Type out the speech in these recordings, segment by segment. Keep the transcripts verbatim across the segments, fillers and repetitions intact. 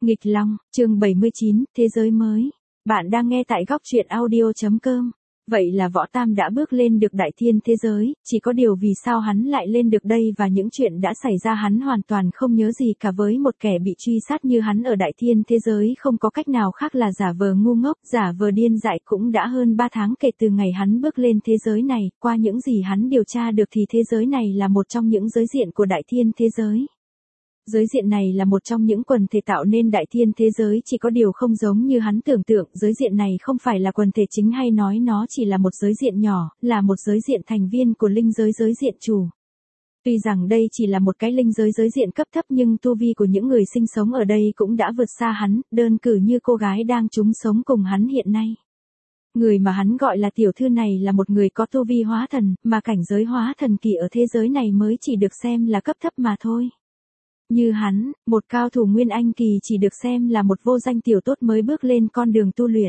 Nghịch Long, chương bảy mươi chín, Thế giới mới. Bạn đang nghe tại góc truyện audio chấm com. Vậy là Võ Tam đã bước lên được đại thiên thế giới, chỉ có điều vì sao hắn lại lên được đây và những chuyện đã xảy ra hắn hoàn toàn không nhớ gì cả. Với một kẻ bị truy sát như hắn ở đại thiên thế giới không có cách nào khác là giả vờ ngu ngốc, giả vờ điên dại. Cũng đã hơn ba tháng kể từ ngày hắn bước lên thế giới này, qua những gì hắn điều tra được thì thế giới này là một trong những giới diện của đại thiên thế giới. Giới diện này là một trong những quần thể tạo nên đại thiên thế giới, chỉ có điều không giống như hắn tưởng tượng, giới diện này không phải là quần thể chính, hay nói nó chỉ là một giới diện nhỏ, là một giới diện thành viên của linh giới giới diện chủ. Tuy rằng đây chỉ là một cái linh giới giới diện cấp thấp nhưng tu vi của những người sinh sống ở đây cũng đã vượt xa hắn, đơn cử như cô gái đang chung sống cùng hắn hiện nay. Người mà hắn gọi là tiểu thư này là một người có tu vi hóa thần, mà cảnh giới hóa thần kỳ ở thế giới này mới chỉ được xem là cấp thấp mà thôi. Như hắn, một cao thủ nguyên anh kỳ chỉ được xem là một vô danh tiểu tốt mới bước lên con đường tu luyện.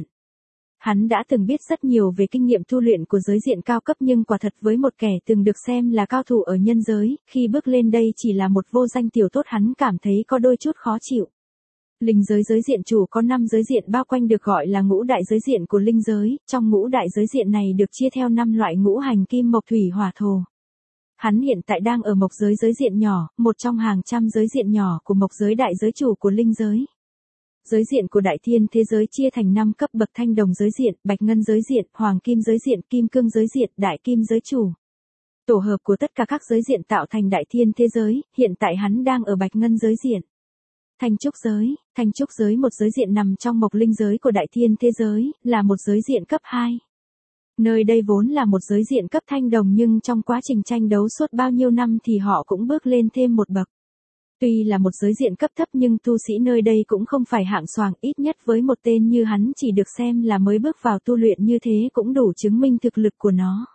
Hắn đã từng biết rất nhiều về kinh nghiệm tu luyện của giới diện cao cấp, nhưng quả thật với một kẻ từng được xem là cao thủ ở nhân giới, khi bước lên đây chỉ là một vô danh tiểu tốt hắn cảm thấy có đôi chút khó chịu. Linh giới giới diện chủ có năm giới diện bao quanh được gọi là ngũ đại giới diện của linh giới, trong ngũ đại giới diện này được chia theo năm loại ngũ hành kim mộc thủy hỏa thổ. Hắn hiện tại đang ở mộc giới giới diện nhỏ, một trong hàng trăm giới diện nhỏ của mộc giới đại giới chủ của linh giới. Giới diện của đại thiên thế giới chia thành năm cấp bậc: thanh đồng giới diện, bạch ngân giới diện, hoàng kim giới diện, kim cương giới diện, đại kim giới chủ. Tổ hợp của tất cả các giới diện tạo thành đại thiên thế giới, hiện tại hắn đang ở bạch ngân giới diện. Thanh trúc giới, thanh trúc giới một giới diện nằm trong mộc linh giới của đại thiên thế giới, là một giới diện cấp hai. Nơi đây vốn là một giới diện cấp thanh đồng nhưng trong quá trình tranh đấu suốt bao nhiêu năm thì họ cũng bước lên thêm một bậc. Tuy là một giới diện cấp thấp nhưng tu sĩ nơi đây cũng không phải hạng xoàng, ít nhất với một tên như hắn chỉ được xem là mới bước vào tu luyện như thế cũng đủ chứng minh thực lực của nó.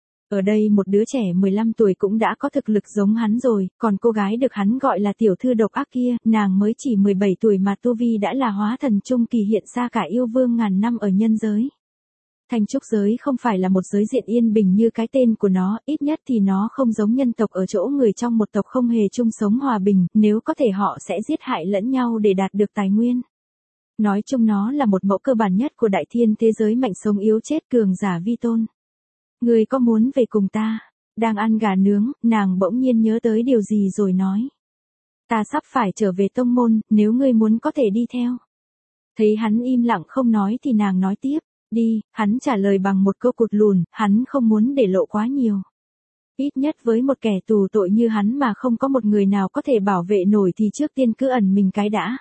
Ở đây một đứa trẻ mười lăm tuổi cũng đã có thực lực giống hắn rồi, còn cô gái được hắn gọi là tiểu thư độc ác kia, nàng mới chỉ mười bảy tuổi mà tu vi đã là hóa thần trung kỳ, hiện ra cả yêu vương ngàn năm ở nhân giới. Thanh trúc giới không phải là một giới diện yên bình như cái tên của nó, ít nhất thì nó không giống nhân tộc ở chỗ người trong một tộc không hề chung sống hòa bình, nếu có thể họ sẽ giết hại lẫn nhau để đạt được tài nguyên. Nói chung nó là một mẫu cơ bản nhất của đại thiên thế giới, mạnh sống yếu chết, cường giả vi tôn. Người có muốn về cùng ta? Đang ăn gà nướng, nàng bỗng nhiên nhớ tới điều gì rồi nói. Ta sắp phải trở về tông môn, nếu ngươi muốn có thể đi theo. Thấy hắn im lặng không nói thì nàng nói tiếp. Đi, hắn trả lời bằng một câu cụt lùn, hắn không muốn để lộ quá nhiều. Ít nhất với một kẻ tù tội như hắn mà không có một người nào có thể bảo vệ nổi thì trước tiên cứ ẩn mình cái đã.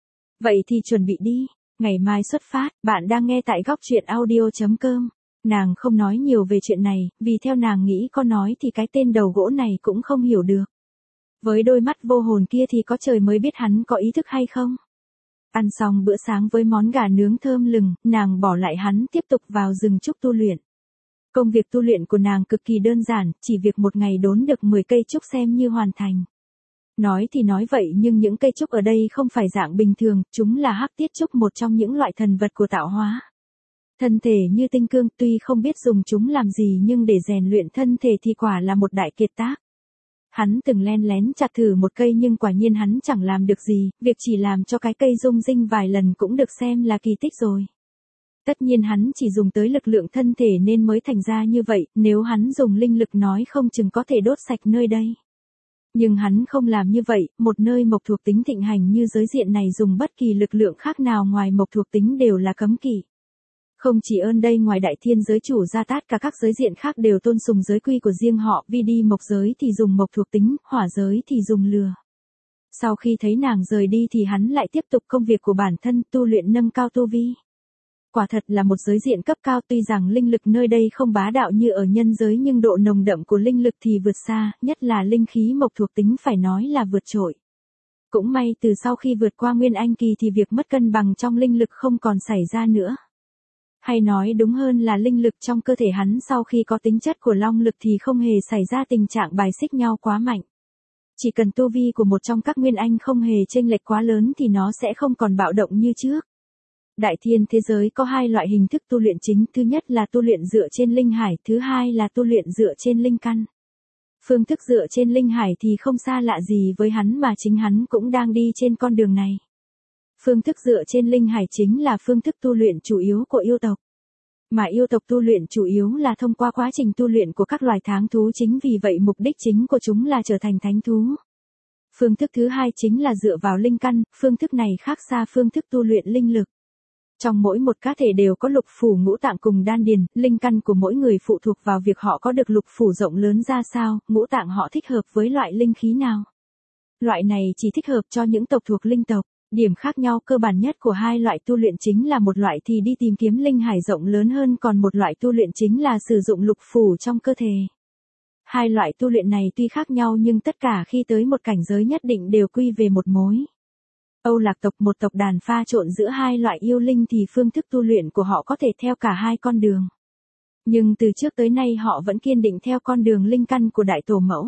Vậy thì chuẩn bị đi, ngày mai xuất phát. Bạn đang nghe tại góc truyện audio chấm com. Nàng không nói nhiều về chuyện này, vì theo nàng nghĩ có nói thì cái tên đầu gỗ này cũng không hiểu được. Với đôi mắt vô hồn kia thì có trời mới biết hắn có ý thức hay không. Ăn xong bữa sáng với món gà nướng thơm lừng, nàng bỏ lại hắn tiếp tục vào rừng trúc tu luyện. Công việc tu luyện của nàng cực kỳ đơn giản, chỉ việc một ngày đốn được mười cây trúc xem như hoàn thành. Nói thì nói vậy nhưng những cây trúc ở đây không phải dạng bình thường, chúng là hắc tiết trúc, một trong những loại thần vật của tạo hóa. Thân thể như tinh cương, tuy không biết dùng chúng làm gì nhưng để rèn luyện thân thể thì quả là một đại kiệt tác. Hắn từng len lén chặt thử một cây nhưng quả nhiên hắn chẳng làm được gì, việc chỉ làm cho cái cây rung rinh vài lần cũng được xem là kỳ tích rồi. Tất nhiên hắn chỉ dùng tới lực lượng thân thể nên mới thành ra như vậy, nếu hắn dùng linh lực nói không chừng có thể đốt sạch nơi đây. Nhưng hắn không làm như vậy, một nơi mộc thuộc tính thịnh hành như giới diện này dùng bất kỳ lực lượng khác nào ngoài mộc thuộc tính đều là cấm kỵ. Không chỉ ơn đây, ngoài đại thiên giới chủ ra, tất cả các giới diện khác đều tôn sùng giới quy của riêng họ, vì đi mộc giới thì dùng mộc thuộc tính, hỏa giới thì dùng lửa. Sau khi thấy nàng rời đi thì hắn lại tiếp tục công việc của bản thân, tu luyện nâng cao tu vi. Quả thật là một giới diện cấp cao, tuy rằng linh lực nơi đây không bá đạo như ở nhân giới nhưng độ nồng đậm của linh lực thì vượt xa, nhất là linh khí mộc thuộc tính phải nói là vượt trội. Cũng may từ sau khi vượt qua nguyên anh kỳ thì việc mất cân bằng trong linh lực không còn xảy ra nữa. Hay nói đúng hơn là linh lực trong cơ thể hắn sau khi có tính chất của long lực thì không hề xảy ra tình trạng bài xích nhau quá mạnh. Chỉ cần tu vi của một trong các nguyên anh không hề chênh lệch quá lớn thì nó sẽ không còn bạo động như trước. Đại thiên thế giới có hai loại hình thức tu luyện chính, thứ nhất là tu luyện dựa trên linh hải, thứ hai là tu luyện dựa trên linh căn. Phương thức dựa trên linh hải thì không xa lạ gì với hắn mà chính hắn cũng đang đi trên con đường này. Phương thức dựa trên linh hải chính là phương thức tu luyện chủ yếu của yêu tộc. Mà yêu tộc tu luyện chủ yếu là thông qua quá trình tu luyện của các loài tháng thú, chính vì vậy mục đích chính của chúng là trở thành thánh thú. Phương thức thứ hai chính là dựa vào linh căn, phương thức này khác xa phương thức tu luyện linh lực. Trong mỗi một cá thể đều có lục phủ ngũ tạng cùng đan điền, linh căn của mỗi người phụ thuộc vào việc họ có được lục phủ rộng lớn ra sao, ngũ tạng họ thích hợp với loại linh khí nào. Loại này chỉ thích hợp cho những tộc thuộc linh tộc. Điểm khác nhau cơ bản nhất của hai loại tu luyện chính là một loại thì đi tìm kiếm linh hải rộng lớn hơn, còn một loại tu luyện chính là sử dụng lục phủ trong cơ thể. Hai loại tu luyện này tuy khác nhau nhưng tất cả khi tới một cảnh giới nhất định đều quy về một mối. Âu Lạc tộc, một tộc đàn pha trộn giữa hai loại yêu linh, thì phương thức tu luyện của họ có thể theo cả hai con đường. Nhưng từ trước tới nay họ vẫn kiên định theo con đường linh căn của Đại Tổ Mẫu.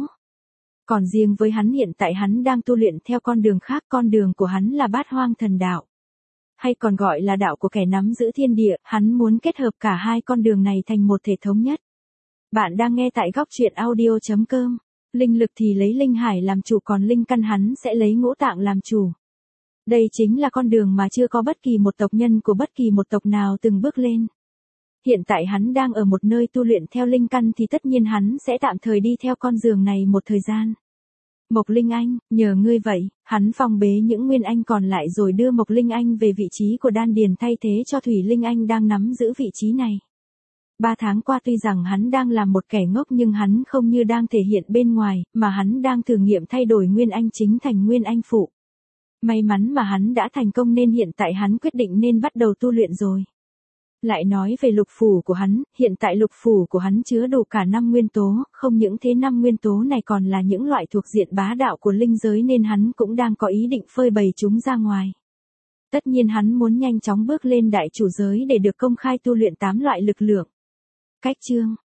Còn riêng với hắn, hiện tại hắn đang tu luyện theo con đường khác, con đường của hắn là Bát Hoang Thần Đạo. Hay còn gọi là đạo của kẻ nắm giữ thiên địa, hắn muốn kết hợp cả hai con đường này thành một thể thống nhất. Bạn đang nghe tại góc truyện audio chấm com. Linh lực thì lấy linh hải làm chủ, còn linh căn hắn sẽ lấy ngũ tạng làm chủ. Đây chính là con đường mà chưa có bất kỳ một tộc nhân của bất kỳ một tộc nào từng bước lên. Hiện tại hắn đang ở một nơi tu luyện theo linh căn thì tất nhiên hắn sẽ tạm thời đi theo con đường này một thời gian. Mộc Linh Anh, nhờ ngươi vậy, hắn phong bế những nguyên anh còn lại rồi đưa Mộc Linh Anh về vị trí của đan điền thay thế cho Thủy Linh Anh đang nắm giữ vị trí này. Ba tháng qua tuy rằng hắn đang làm một kẻ ngốc nhưng hắn không như đang thể hiện bên ngoài, mà hắn đang thử nghiệm thay đổi nguyên anh chính thành nguyên anh phụ. May mắn mà hắn đã thành công nên hiện tại hắn quyết định nên bắt đầu tu luyện rồi. Lại nói về lục phủ của hắn, hiện tại lục phủ của hắn chứa đủ cả năm nguyên tố, không những thế năm nguyên tố này còn là những loại thuộc diện bá đạo của linh giới nên hắn cũng đang có ý định phơi bày chúng ra ngoài. Tất nhiên hắn muốn nhanh chóng bước lên đại chủ giới để được công khai tu luyện tám loại lực lượng. Cách chương,